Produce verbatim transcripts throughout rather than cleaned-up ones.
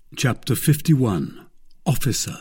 Chapter fifty-one. Officer.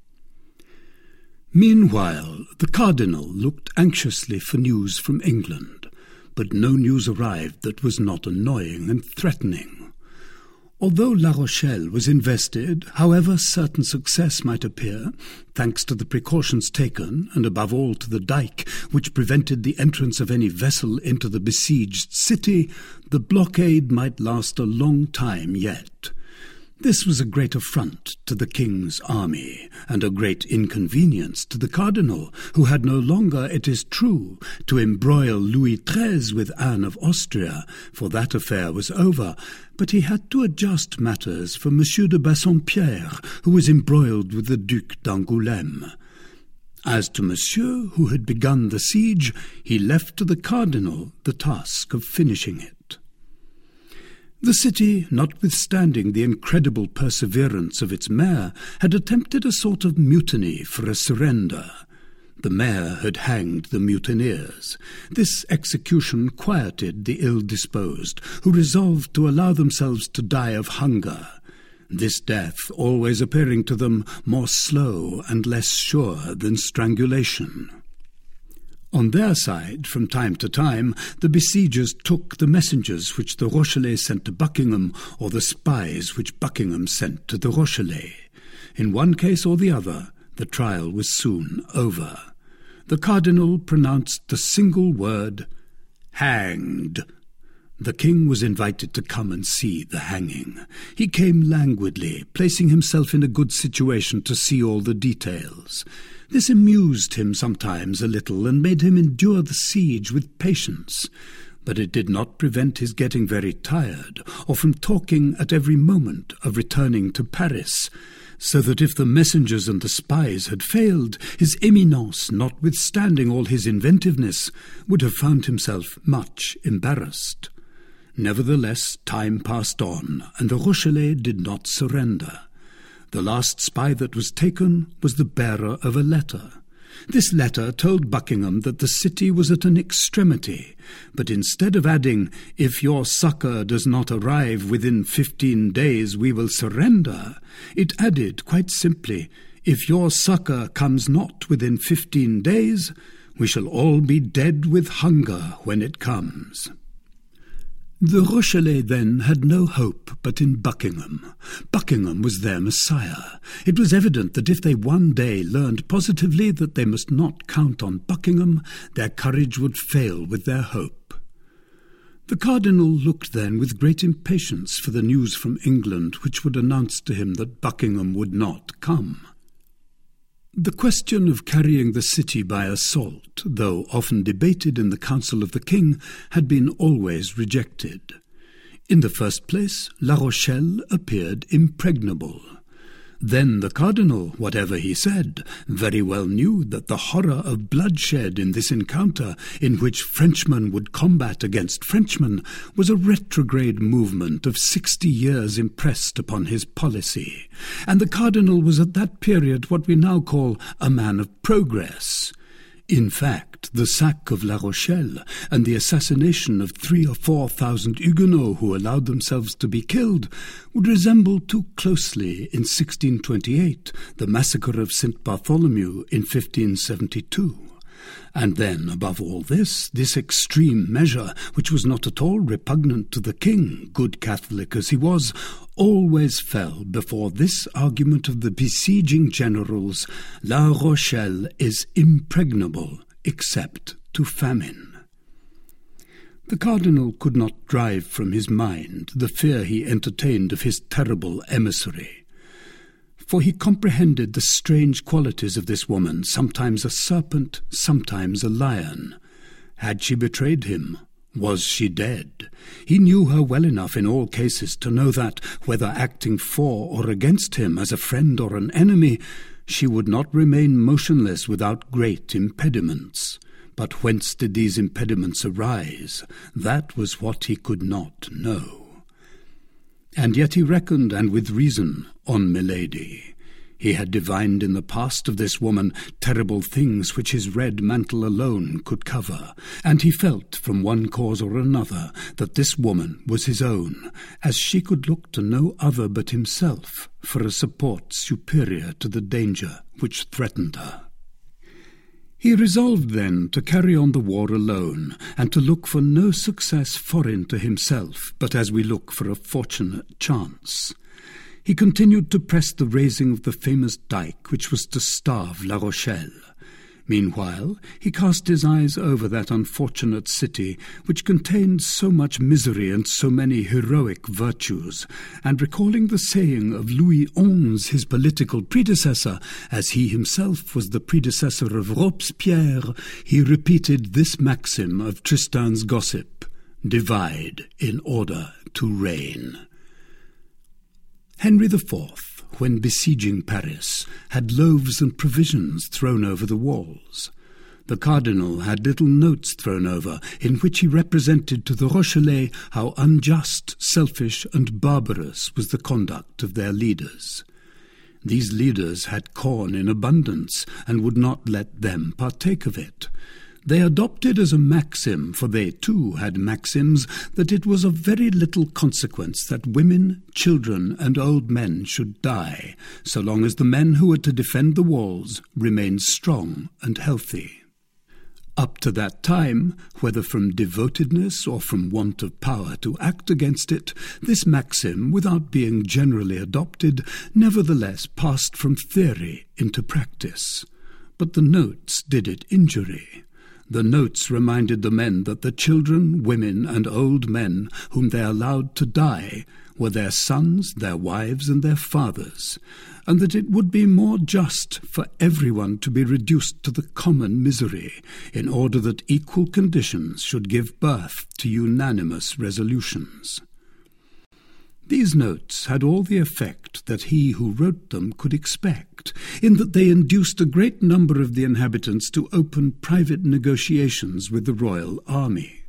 Meanwhile, the Cardinal looked anxiously for news from England, but no news arrived that was not annoying and threatening. Although La Rochelle was invested, however certain success might appear, thanks to the precautions taken, and above all to the dike which prevented the entrance of any vessel into the besieged city, the blockade might last a long time yet. This was a great affront to the king's army, and a great inconvenience to the cardinal, who had no longer, it is true, to embroil Louis the thirteenth with Anne of Austria, for that affair was over, but he had to adjust matters for Monsieur de Bassompierre, who was embroiled with the Duc d'Angoulême. As to Monsieur, who had begun the siege, he left to the cardinal the task of finishing it. The city, notwithstanding the incredible perseverance of its mayor, had attempted a sort of mutiny for a surrender. The mayor had hanged the mutineers. This execution quieted the ill-disposed, who resolved to allow themselves to die of hunger, this death always appearing to them more slow and less sure than strangulation. On their side, from time to time, the besiegers took the messengers which the Rochellais sent to Buckingham, or the spies which Buckingham sent to the Rochellais. In one case or the other, the trial was soon over. The cardinal pronounced the single word, "hanged." The king was invited to come and see the hanging. He came languidly, placing himself in a good situation to see all the details. This amused him sometimes a little, and made him endure the siege with patience, but it did not prevent his getting very tired, or from talking at every moment of returning to Paris, so that if the messengers and the spies had failed, his Eminence, notwithstanding all his inventiveness, would have found himself much embarrassed. Nevertheless, time passed on, and the Rochellais did not surrender. The last spy that was taken was the bearer of a letter. This letter told Buckingham that the city was at an extremity, but instead of adding, "If your succour does not arrive within fifteen days, we will surrender," it added quite simply, "If your succour comes not within fifteen days, we shall all be dead with hunger when it comes." The Rochellais then had no hope but in Buckingham. Buckingham was their Messiah. It was evident that if they one day learned positively that they must not count on Buckingham, their courage would fail with their hope. The cardinal looked then with great impatience for the news from England which would announce to him that Buckingham would not come. The question of carrying the city by assault, though often debated in the council of the king, had been always rejected. In the first place, La Rochelle appeared impregnable. Then the cardinal, whatever he said, very well knew that the horror of bloodshed in this encounter, in which Frenchmen would combat against Frenchmen, was a retrograde movement of sixty years impressed upon his policy, and the cardinal was at that period what we now call a man of progress. In fact, the sack of La Rochelle and the assassination of three or four thousand Huguenots who allowed themselves to be killed would resemble too closely in sixteen twenty-eight the massacre of Saint Bartholomew in fifteen seventy-two. And then, above all this, this extreme measure, which was not at all repugnant to the king, good Catholic as he was, always fell before this argument of the besieging generals, La Rochelle is impregnable except to famine. The cardinal could not drive from his mind the fear he entertained of his terrible emissary, for he comprehended the strange qualities of this woman, sometimes a serpent, sometimes a lion. Had she betrayed him? Was she dead? He knew her well enough in all cases to know that, whether acting for or against him, as a friend or an enemy, she would not remain motionless without great impediments. But whence did these impediments arise? That was what he could not know. And yet he reckoned, and with reason, on Milady. He had divined in the past of this woman terrible things which his red mantle alone could cover, and he felt from one cause or another that this woman was his own, as she could look to no other but himself for a support superior to the danger which threatened her. He resolved then to carry on the war alone, and to look for no success foreign to himself, but as we look for a fortunate chance. He continued to press the raising of the famous dike which was to starve La Rochelle. Meanwhile, he cast his eyes over that unfortunate city which contained so much misery and so many heroic virtues, and recalling the saying of Louis the Eleventh, his political predecessor, as he himself was the predecessor of Robespierre, he repeated this maxim of Tristan's gossip: "Divide in order to reign." Henry the Fourth, when besieging Paris, had loaves and provisions thrown over the walls. The cardinal had little notes thrown over, in which he represented to the Rochellais how unjust, selfish, and barbarous was the conduct of their leaders. These leaders had corn in abundance, and would not let them partake of it. They adopted as a maxim, for they too had maxims, that it was of very little consequence that women, children, and old men should die, so long as the men who were to defend the walls remained strong and healthy. Up to that time, whether from devotedness or from want of power to act against it, this maxim, without being generally adopted, nevertheless passed from theory into practice. But the notes did it injury. The notes reminded the men that the children, women, and old men whom they allowed to die were their sons, their wives, and their fathers, and that it would be more just for everyone to be reduced to the common misery, in order that equal conditions should give birth to unanimous resolutions. These notes had all the effect that he who wrote them could expect, in that they induced a great number of the inhabitants to open private negotiations with the royal army.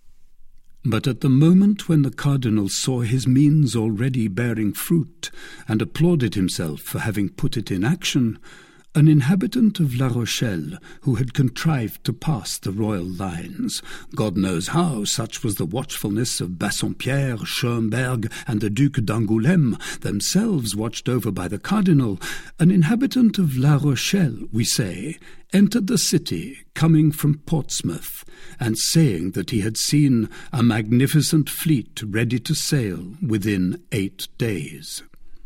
But at the moment when the cardinal saw his means already bearing fruit, and applauded himself for having put it in action, an inhabitant of La Rochelle, who had contrived to pass the royal lines, God knows how, such was the watchfulness of Bassompierre, Schoenberg, and the Duc d'Angoulême, themselves watched over by the cardinal, an inhabitant of La Rochelle, we say, entered the city, coming from Portsmouth, and saying that he had seen a magnificent fleet ready to sail within eight days.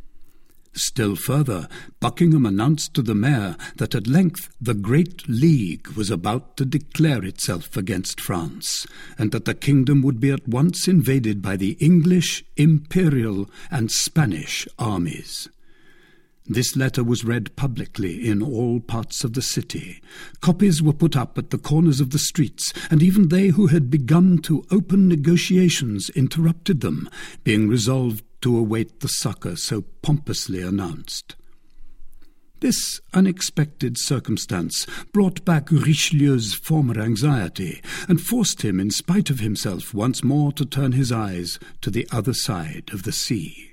Still further, Buckingham announced to the mayor that at length the Great League was about to declare itself against France, and that the kingdom would be at once invaded by the English, Imperial, and Spanish armies. This letter was read publicly in all parts of the city. Copies were put up at the corners of the streets, and even they who had begun to open negotiations interrupted them, being resolved to await the succour so pompously announced. This unexpected circumstance brought back Richelieu's former anxiety, and forced him, in spite of himself, once more to turn his eyes to the other side of the sea.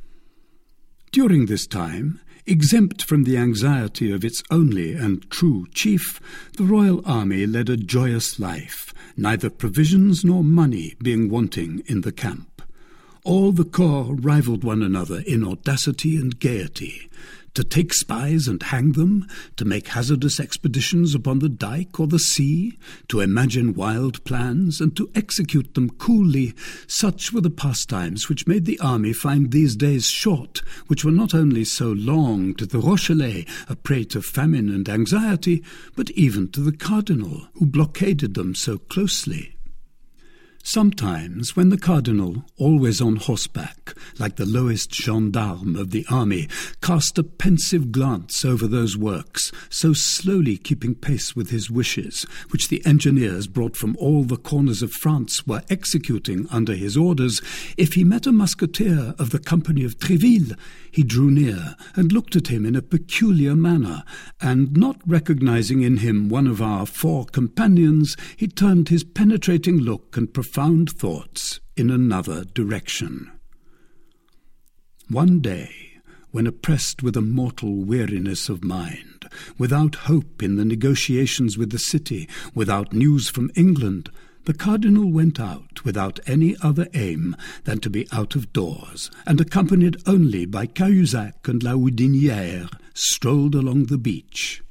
During this time, exempt from the anxiety of its only and true chief, the royal army led a joyous life, neither provisions nor money being wanting in the camp. All the corps rivaled one another in audacity and gaiety. To take spies and hang them, to make hazardous expeditions upon the dike or the sea, to imagine wild plans, and to execute them coolly, such were the pastimes which made the army find these days short, which were not only so long to the Rochellais, a prey to famine and anxiety, but even to the cardinal, who blockaded them so closely. Sometimes, when the cardinal, always on horseback, like the lowest gendarme of the army, cast a pensive glance over those works, so slowly keeping pace with his wishes, which the engineers brought from all the corners of France were executing under his orders, if he met a musketeer of the company of Tréville, he drew near and looked at him in a peculiar manner, and not recognizing in him one of our four companions, he turned his penetrating look and profound thoughts in another direction. One day, when oppressed with a mortal weariness of mind, without hope in the negotiations with the city, without news from England, the cardinal went out without any other aim than to be out of doors, and accompanied only by Cahusac and La Houdinière, strolled along the beach.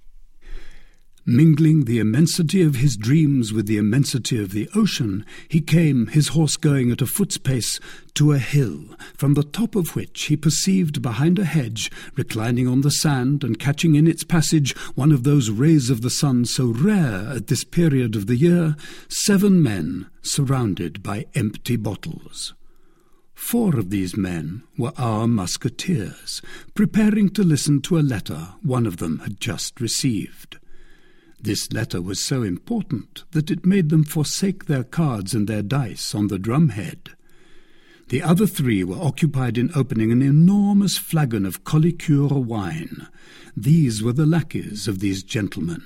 Mingling the immensity of his dreams with the immensity of the ocean, he came, his horse going at a foot's pace, to a hill, from the top of which he perceived behind a hedge, reclining on the sand and catching in its passage one of those rays of the sun so rare at this period of the year, seven men surrounded by empty bottles. Four of these men were our musketeers, preparing to listen to a letter one of them had just received. This letter was so important that it made them forsake their cards and their dice on the drumhead. The other three were occupied in opening an enormous flagon of Collicure wine. These were the lackeys of these gentlemen.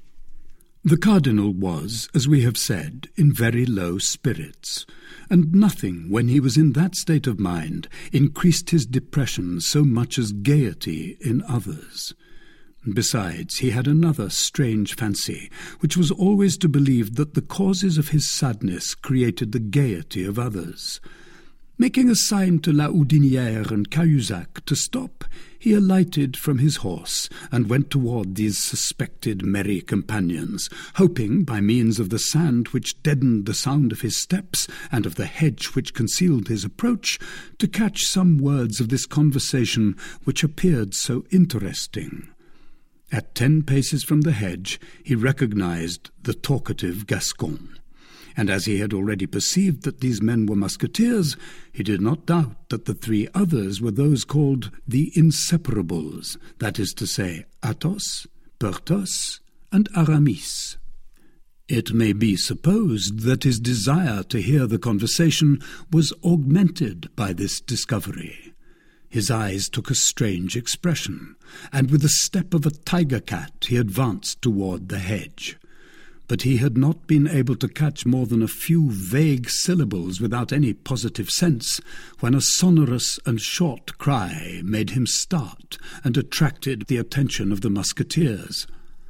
The cardinal was, as we have said, in very low spirits, and nothing, when he was in that state of mind, increased his depression so much as gaiety in others. Besides, he had another strange fancy, which was always to believe that the causes of his sadness created the gaiety of others. Making a sign to La Houdinière and Cahusac to stop, he alighted from his horse and went toward these suspected merry companions, hoping, by means of the sand which deadened the sound of his steps and of the hedge which concealed his approach, to catch some words of this conversation which appeared so interesting. At ten paces from the hedge he recognized the talkative Gascon, and as he had already perceived that these men were musketeers, he did not doubt that the three others were those called the Inseparables, that is to say, Athos, Porthos, and Aramis. It may be supposed that his desire to hear the conversation was augmented by this discovery. His eyes took a strange expression, and with the step of a tiger-cat he advanced toward the hedge. But he had not been able to catch more than a few vague syllables without any positive sense, when a sonorous and short cry made him start and attracted the attention of the musketeers.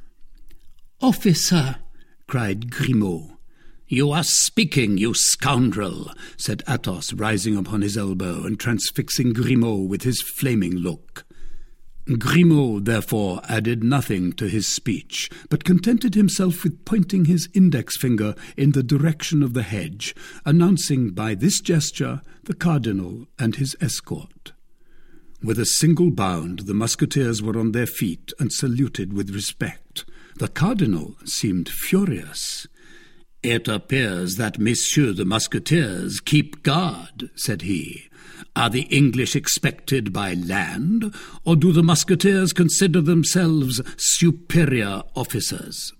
"Officer!" cried Grimaud. "You are speaking, you scoundrel," said Athos, rising upon his elbow and transfixing Grimaud with his flaming look. Grimaud, therefore, added nothing to his speech, but contented himself with pointing his index finger in the direction of the hedge, announcing by this gesture the cardinal and his escort. With a single bound the musketeers were on their feet and saluted with respect. The cardinal seemed furious. "It appears that messieurs the musketeers keep guard," said he. "Are the English expected by land, or do the musketeers consider themselves superior officers?"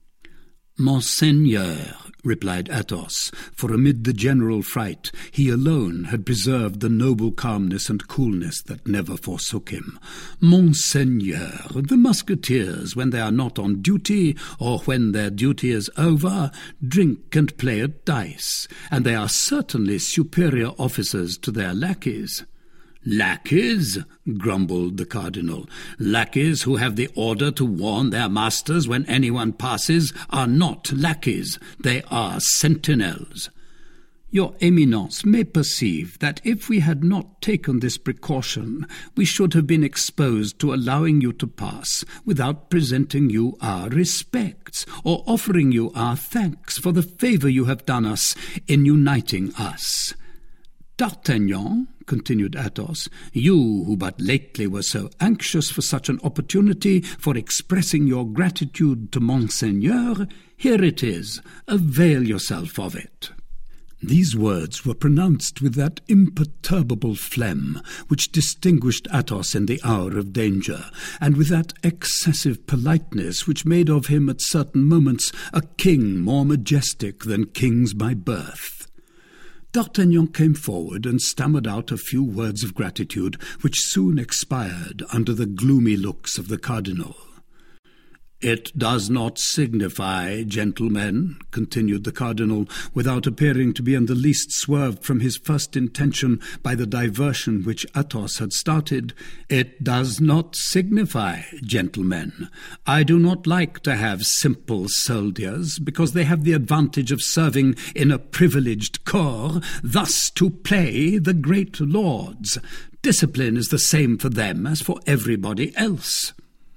"Monseigneur," replied Athos, for amid the general fright he alone had preserved the noble calmness and coolness that never forsook him. "Monseigneur, the musketeers, when they are not on duty, or when their duty is over, drink and play at dice, and they are certainly superior officers to their lackeys." "Lackeys?" grumbled the cardinal. "Lackeys who have the order to warn their masters when anyone passes are not lackeys, they are sentinels." "Your Eminence may perceive that if we had not taken this precaution, we should have been exposed to allowing you to pass without presenting you our respects, or offering you our thanks for the favour you have done us in uniting us. D'Artagnan," continued Athos, "you who but lately were so anxious for such an opportunity for expressing your gratitude to Monseigneur, here it is, avail yourself of it." These words were pronounced with that imperturbable phlegm which distinguished Athos in the hour of danger, and with that excessive politeness which made of him at certain moments a king more majestic than kings by birth. D'Artagnan came forward and stammered out a few words of gratitude, which soon expired under the gloomy looks of the cardinal. "It does not signify, gentlemen," continued the cardinal, without appearing to be in the least swerved from his first intention by the diversion which Athos had started. "It does not signify, gentlemen. I do not like to have simple soldiers, because they have the advantage of serving in a privileged corps, thus to play the great lords. Discipline is the same for them as for everybody else."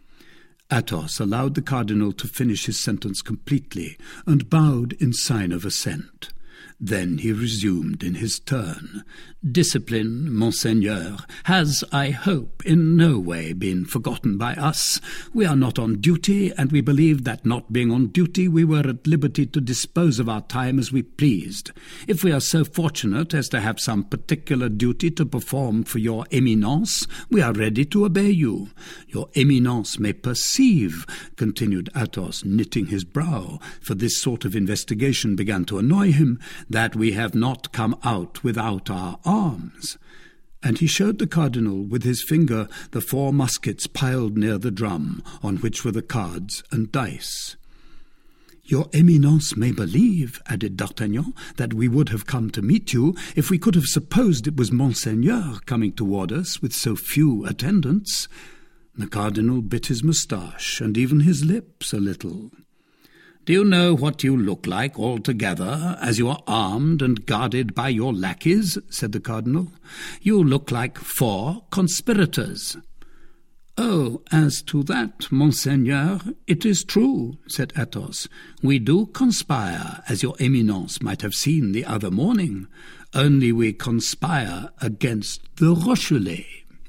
Athos allowed the cardinal to finish his sentence completely, and bowed in sign of assent. Then he resumed in his turn. "Discipline, Monseigneur, has, I hope, in no way been forgotten by us. We are not on duty, and we believed that, not being on duty, we were at liberty to dispose of our time as we pleased. If we are so fortunate as to have some particular duty to perform for your Eminence, we are ready to obey you. Your Eminence may perceive," continued Athos, knitting his brow, for this sort of investigation began to annoy him, "that we have not come out without our arms." And he showed the cardinal with his finger the four muskets piled near the drum, on which were the cards and dice. "Your Eminence may believe," added D'Artagnan, "that we would have come to meet you if we could have supposed it was Monseigneur coming toward us with so few attendants." The cardinal bit his moustache, and even his lips a little. "Do you know what you look like altogether, as you are armed and guarded by your lackeys?" said the cardinal. "You look like four conspirators." "Oh, as to that, Monseigneur, it is true," said Athos. "We do conspire, as your Eminence might have seen the other morning, only we conspire against the Rochellais."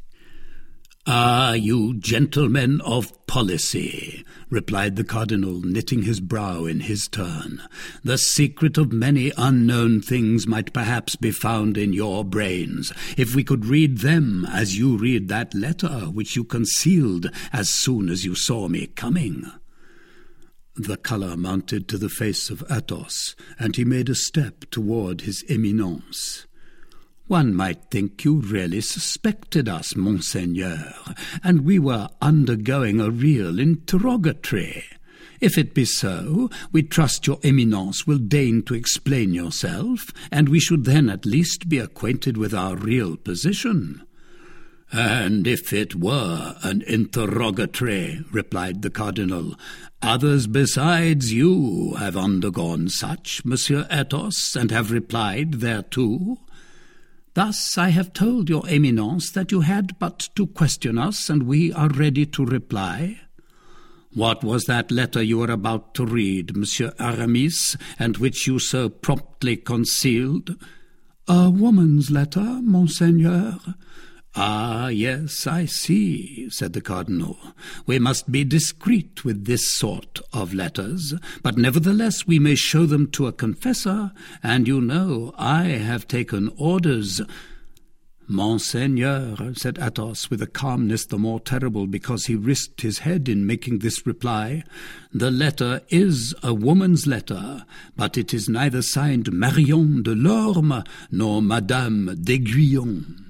"Ah, you gentlemen of policy," replied the cardinal, knitting his brow in his turn. "The secret of many unknown things might perhaps be found in your brains, if we could read them as you read that letter which you concealed as soon as you saw me coming." The colour mounted to the face of Athos, and he made a step toward his Eminence. "One might think you really suspected us, Monseigneur, and we were undergoing a real interrogatory. If it be so, we trust your Eminence will deign to explain yourself, and we should then at least be acquainted with our real position." "And if it were an interrogatory," replied the cardinal, "others besides you have undergone such, Monsieur Athos, and have replied thereto." "Thus I have told your Eminence that you had but to question us, and we are ready to reply." "What was that letter you were about to read, Monsieur Aramis, and which you so promptly concealed?" "A woman's letter, Monseigneur." "Ah, yes, I see," said the cardinal. "We must be discreet with this sort of letters, but nevertheless we may show them to a confessor, and you know I have taken orders." "Monseigneur," said Athos, with a calmness the more terrible because he risked his head in making this reply, "the letter is a woman's letter, but it is neither signed Marion de Lorme nor Madame d'Aiguillon."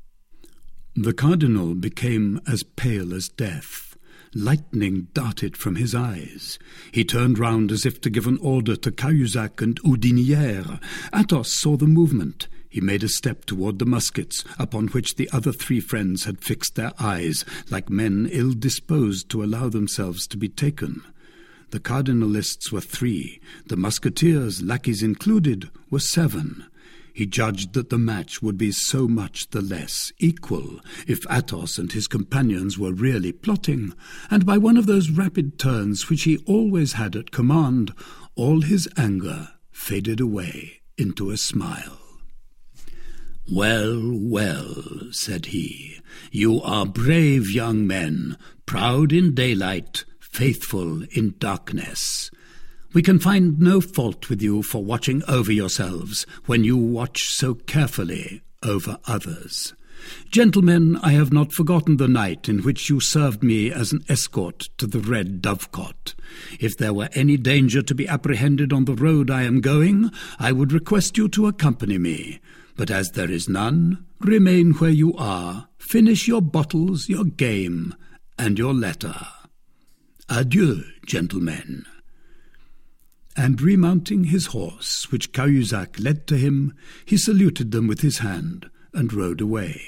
The cardinal became as pale as death. Lightning darted from his eyes. He turned round as if to give an order to Cahusac and Houdinière. Athos saw the movement. He made a step toward the muskets, upon which the other three friends had fixed their eyes, like men ill-disposed to allow themselves to be taken. The cardinalists were three. The musketeers, lackeys included, were seven. He judged that the match would be so much the less equal if Athos and his companions were really plotting, and by one of those rapid turns which he always had at command, all his anger faded away into a smile. "Well, well," said he, "you are brave young men, proud in daylight, faithful in darkness. We can find no fault with you for watching over yourselves when you watch so carefully over others. Gentlemen, I have not forgotten the night in which you served me as an escort to the Red Dovecot. If there were any danger to be apprehended on the road I am going, I would request you to accompany me. But as there is none, remain where you are, finish your bottles, your game, and your letter." Adieu, gentlemen." And remounting his horse, which Cahusac led to him, he saluted them with his hand and rode away.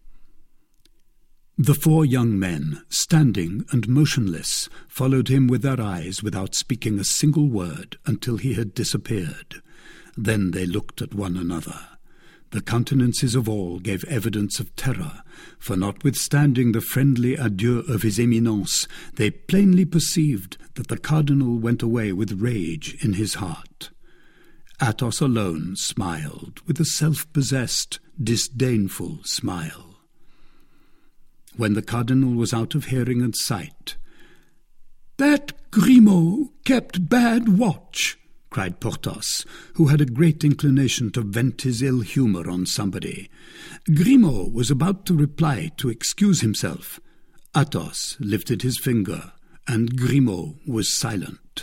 The four young men, standing and motionless, followed him with their eyes without speaking a single word until he had disappeared. Then they looked at one another. The countenances of all gave evidence of terror, for notwithstanding the friendly adieu of his Eminence, they plainly perceived that the cardinal went away with rage in his heart. Athos alone smiled with a self-possessed, disdainful smile. When the cardinal was out of hearing and sight, "That Grimaud kept bad watch," cried Porthos, who had a great inclination to vent his ill humour on somebody. Grimaud was about to reply to excuse himself. Athos lifted his finger, and Grimaud was silent.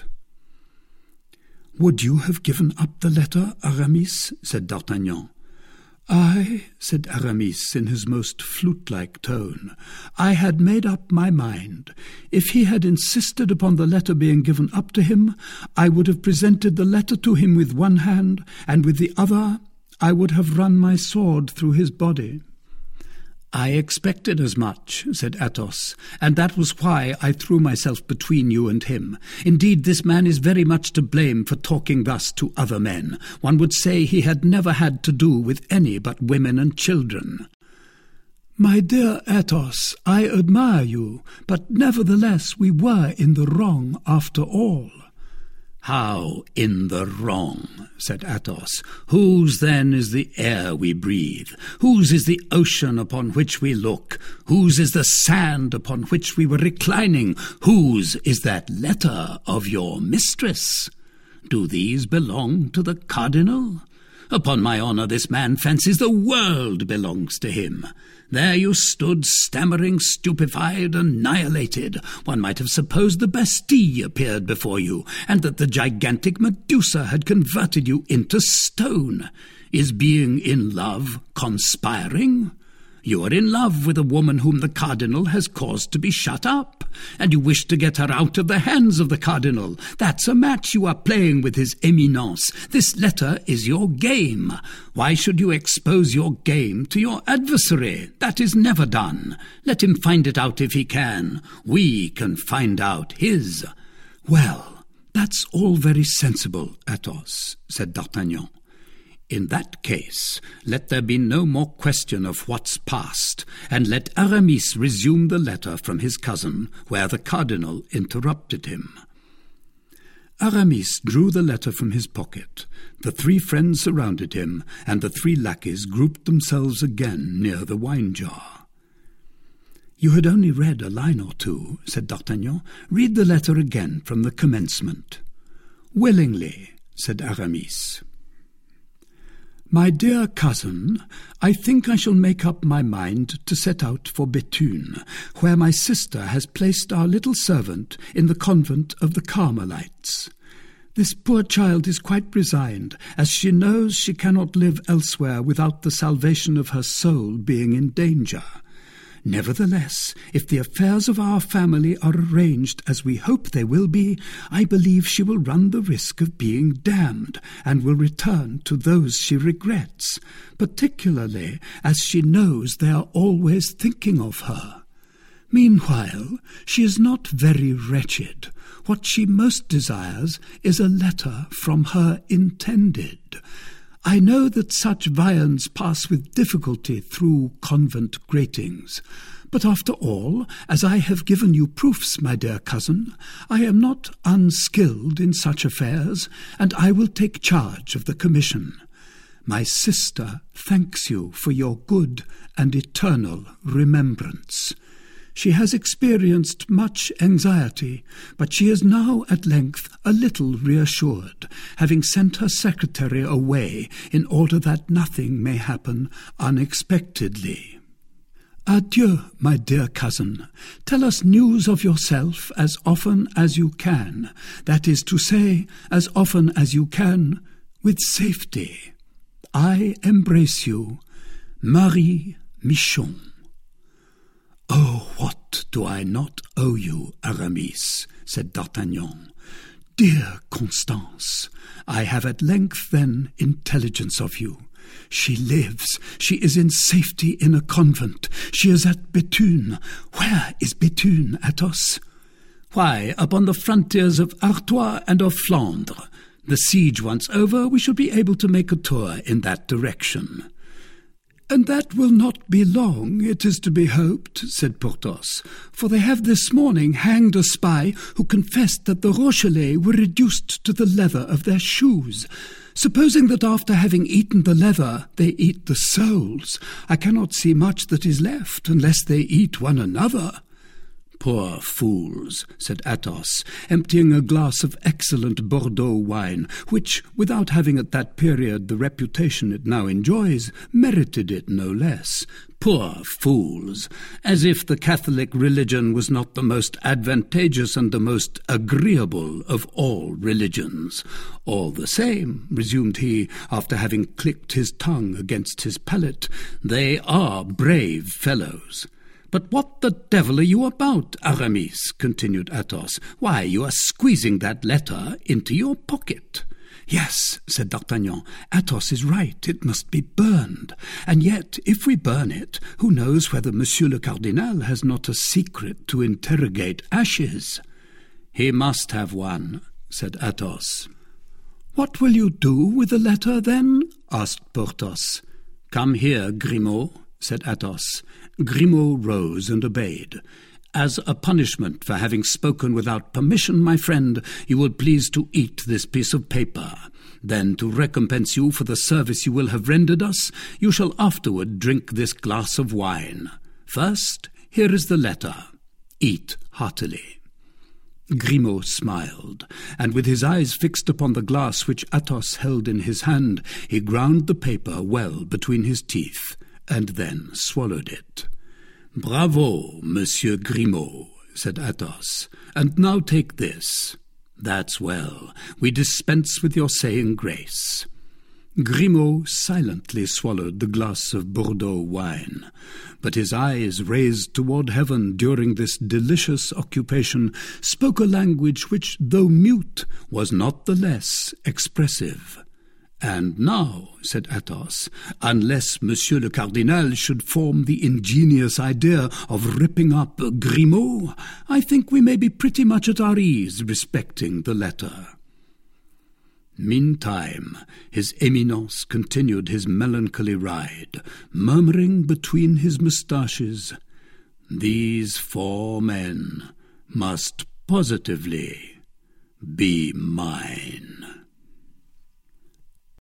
"Would you have given up the letter, Aramis?" said D'Artagnan. "I," said Aramis in his most flute-like tone, "I had made up my mind. If he had insisted upon the letter being given up to him, I would have presented the letter to him with one hand, and with the other I would have run my sword through his body." "I expected as much," said Athos, "and that was why I threw myself between you and him. Indeed, this man is very much to blame for talking thus to other men. One would say he had never had to do with any but women and children." "My dear Athos, I admire you, but nevertheless we were in the wrong after all." "How in the wrong?" said Athos. "Whose, then, is the air we breathe? Whose is the ocean upon which we look? Whose is the sand upon which we were reclining? Whose is that letter of your mistress? Do these belong to the cardinal? Upon my honour, this man fancies the world belongs to him. There you stood, stammering, stupefied, annihilated. One might have supposed the Bastille appeared before you, and that the gigantic Medusa had converted you into stone. Is being in love conspiring? You are in love with a woman whom the cardinal has caused to be shut up, and you wish to get her out of the hands of the cardinal. That's a match you are playing with his Eminence. This letter is your game. Why should you expose your game to your adversary? That is never done. Let him find it out if he can. We can find out his." "Well, that's all very sensible, Athos," said D'Artagnan. "In that case, let there be no more question of what's past, and let Aramis resume the letter from his cousin, where the cardinal interrupted him." Aramis drew the letter from his pocket. The three friends surrounded him, and the three lackeys grouped themselves again near the wine-jar. "You had only read a line or two," said D'Artagnan. "Read the letter again from the commencement." "Willingly," said Aramis. "My dear cousin, I think I shall make up my mind to set out for Béthune, where my sister has placed our little servant in the convent of the Carmelites. This poor child is quite resigned, as she knows she cannot live elsewhere without the salvation of her soul being in danger. Nevertheless, if the affairs of our family are arranged as we hope they will be, I believe she will run the risk of being damned, and will return to those she regrets, particularly as she knows they are always thinking of her. Meanwhile, she is not very wretched. What she most desires is a letter from her intended. I know that such viands pass with difficulty through convent gratings, but after all, as I have given you proofs, my dear cousin, I am not unskilled in such affairs, and I will take charge of the commission. My sister thanks you for your good and eternal remembrance. She has experienced much anxiety, but she is now at length a little reassured, having sent her secretary away in order that nothing may happen unexpectedly. Adieu, my dear cousin. Tell us news of yourself as often as you can, that is to say, as often as you can, with safety. I embrace you, Marie Michon. Oh, what do I not owe you, Aramis? Said D'Artagnan. Dear Constance, I have at length, then, intelligence of you. She lives. She is in safety in a convent. She is at Bethune. Where is Bethune, Athos? Why, upon the frontiers of Artois and of Flandre. The siege once over, we shall be able to make a tour in that direction. And that will not be long, it is to be hoped, said Porthos, for they have this morning hanged a spy who confessed that the Rochellais were reduced to the leather of their shoes. Supposing that after having eaten the leather they eat the soles, I cannot see much that is left unless they eat one another. Poor fools, said Athos, emptying a glass of excellent Bordeaux wine, which, without having at that period the reputation it now enjoys, merited it no less. Poor fools, as if the Catholic religion was not the most advantageous and the most agreeable of all religions. All the same, resumed he, after having clicked his tongue against his palate, they are brave fellows. But what the devil are you about, Aramis? Continued Athos. Why, you are squeezing that letter into your pocket. Yes, said D'Artagnan, Athos is right, it must be burned. And yet, if we burn it, who knows whether Monsieur le Cardinal has not a secret to interrogate ashes? He must have one, said Athos. What will you do with the letter, then? Asked Porthos. Come here, Grimaud, said Athos. Grimaud rose and obeyed. As a punishment for having spoken without permission, my friend, you will please to eat this piece of paper. Then, to recompense you for the service you will have rendered us, you shall afterward drink this glass of wine. First, here is the letter. Eat heartily. Grimaud smiled, and with his eyes fixed upon the glass which Athos held in his hand, he ground the paper well between his teeth, and then swallowed it. Bravo, Monsieur Grimaud, said Athos, and now take this. That's well. We dispense with your saying grace. Grimaud silently swallowed the glass of Bordeaux wine, but his eyes, raised toward heaven during this delicious occupation, spoke a language which, though mute, was not the less expressive. And now, said Athos, unless Monsieur le Cardinal should form the ingenious idea of ripping up Grimaud, I think we may be pretty much at our ease respecting the letter. Meantime, his Eminence continued his melancholy ride, murmuring between his moustaches, "These four men must positively be mine."